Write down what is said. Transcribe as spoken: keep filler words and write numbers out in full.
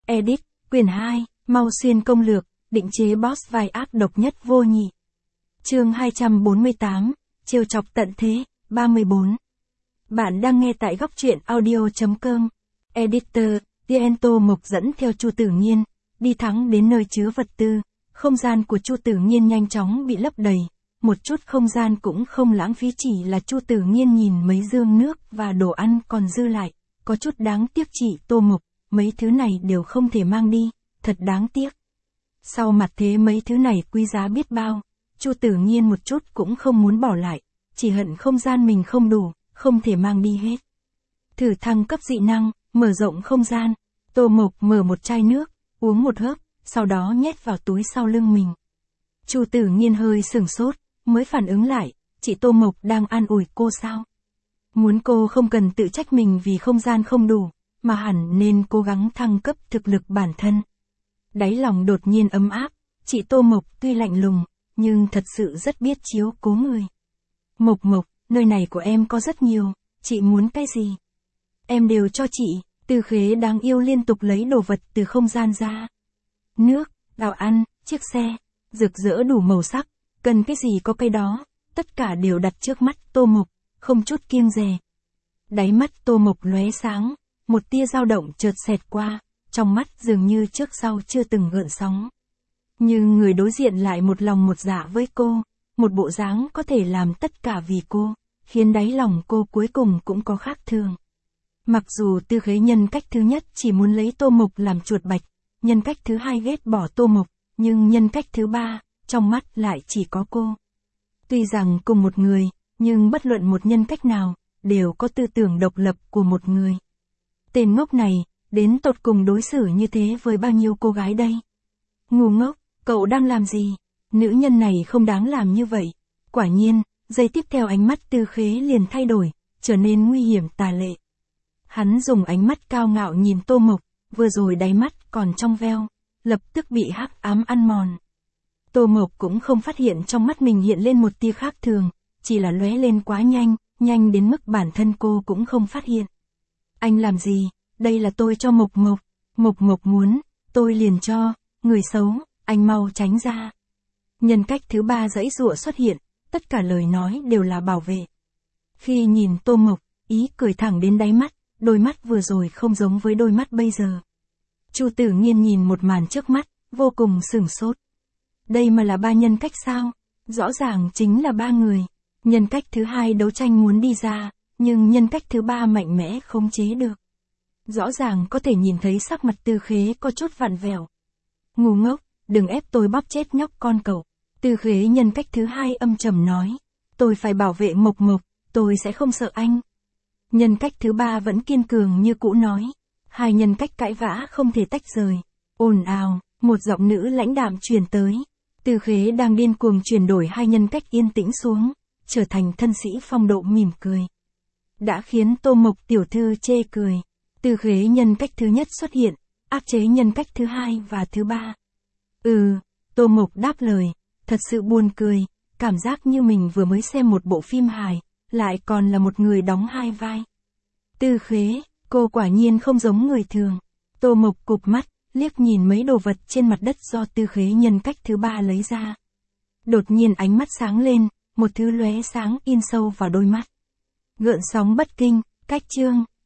Edit, quyển hai, Mau Xuyên công lược, định chế boss vai ác độc nhất vô nhị. Chương hai trăm bốn mươi tám, trêu chọc tận thế, ba mươi bốn. Bạn đang nghe tại góc truyện audio.com. Editor, Tiento Mộc dẫn theo Chu Tử Nghiên, đi thẳng đến nơi chứa vật tư. Không gian của Chu Tử Nghiên nhanh chóng bị lấp đầy, một chút không gian cũng không lãng phí, chỉ là Chu Tử Nghiên nhìn mấy dương nước và đồ ăn còn dư lại, có chút đáng tiếc. Chị Tô Mộc, mấy thứ này đều không thể mang đi, thật đáng tiếc. Sau mặt thế mấy thứ này quý giá biết bao, Chu Tử Nghiên một chút cũng không muốn bỏ lại, chỉ hận không gian mình không đủ, không thể mang đi hết. Thử thăng cấp dị năng, mở rộng không gian, Tô Mộc mở một chai nước, uống một hớp, sau đó nhét vào túi sau lưng mình. Chu Tử Nghiên hơi sửng sốt, mới phản ứng lại, chị Tô Mộc đang an ủi cô sao? Muốn cô không cần tự trách mình vì không gian không đủ, mà hẳn nên cố gắng thăng cấp thực lực bản thân. Đáy lòng đột nhiên ấm áp, chị Tô Mộc tuy lạnh lùng, nhưng thật sự rất biết chiếu cố người. Mộc Mộc, nơi này của em có rất nhiều, chị muốn cái gì? Em đều cho chị. Tư Khế đáng yêu liên tục lấy đồ vật từ không gian ra. Nước, gạo ăn, chiếc xe, rực rỡ đủ màu sắc, cần cái gì có cái đó, tất cả đều đặt trước mắt Tô Mộc, không chút kiêng dè. Đáy mắt Tô Mộc lóe sáng, một tia dao động chợt xẹt qua, trong mắt dường như trước sau chưa từng gợn sóng. Nhưng người đối diện lại một lòng một dạ với cô, một bộ dáng có thể làm tất cả vì cô, khiến đáy lòng cô cuối cùng cũng có khác thường. Mặc dù Tư Khế nhân cách thứ nhất chỉ muốn lấy Tô Mộc làm chuột bạch, nhân cách thứ hai ghét bỏ Tô Mộc, nhưng nhân cách thứ ba, trong mắt lại chỉ có cô. Tuy rằng cùng một người, nhưng bất luận một nhân cách nào, đều có tư tưởng độc lập của một người. Tên ngốc này, đến tột cùng đối xử như thế với bao nhiêu cô gái đây? Ngu ngốc, cậu đang làm gì? Nữ nhân này không đáng làm như vậy. Quả nhiên, giây tiếp theo ánh mắt Tư Khế liền thay đổi, trở nên nguy hiểm tà lệ. Hắn dùng ánh mắt cao ngạo nhìn Tô Mộc, vừa rồi đáy mắt còn trong veo, lập tức bị hắc ám ăn mòn. Tô Mộc cũng không phát hiện trong mắt mình hiện lên một tia khác thường, chỉ là lóe lên quá nhanh, nhanh đến mức bản thân cô cũng không phát hiện. Anh làm gì? Đây là tôi cho Mộc Mộc. Mộc Mộc muốn, tôi liền cho. Người xấu, anh mau tránh ra. Nhân cách thứ ba giãy giụa xuất hiện, tất cả lời nói đều là bảo vệ. Khi nhìn Tô Mộc, ý cười thẳng đến đáy mắt, đôi mắt vừa rồi không giống với đôi mắt bây giờ. Chu Tử Nghiên nhìn một màn trước mắt, vô cùng sửng sốt. Đây mà là ba nhân cách sao? Rõ ràng chính là ba người. Nhân cách thứ hai đấu tranh muốn đi ra, nhưng nhân cách thứ ba mạnh mẽ khống chế được. Rõ ràng có thể nhìn thấy sắc mặt Tư Khế có chút vặn vẹo. Ngu ngốc, đừng ép tôi bóp chết nhóc con cậu. Tư Khế nhân cách thứ hai âm trầm nói. Tôi phải bảo vệ Mộc Mộc, tôi sẽ không sợ anh. Nhân cách thứ ba vẫn kiên cường như cũ nói. Hai nhân cách cãi vã không thể tách rời. Ồn ào, một giọng nữ lãnh đạm truyền tới. Tư Khế đang điên cuồng chuyển đổi hai nhân cách yên tĩnh xuống, trở thành thân sĩ phong độ mỉm cười. Đã khiến Tô Mộc tiểu thư chê cười. Tư Khế nhân cách thứ nhất xuất hiện, áp chế nhân cách thứ hai và thứ ba. Ừ, Tô Mộc đáp lời, thật sự buồn cười, cảm giác như mình vừa mới xem một bộ phim hài, lại còn là một người đóng hai vai. Tư Khế, cô quả nhiên không giống người thường. Tô Mộc cụp mắt, liếc nhìn mấy đồ vật trên mặt đất do Tư Khế nhân cách thứ ba lấy ra. Đột nhiên ánh mắt sáng lên, một thứ lóe sáng in sâu vào đôi mắt. Gợn sóng bất kinh, cách chương.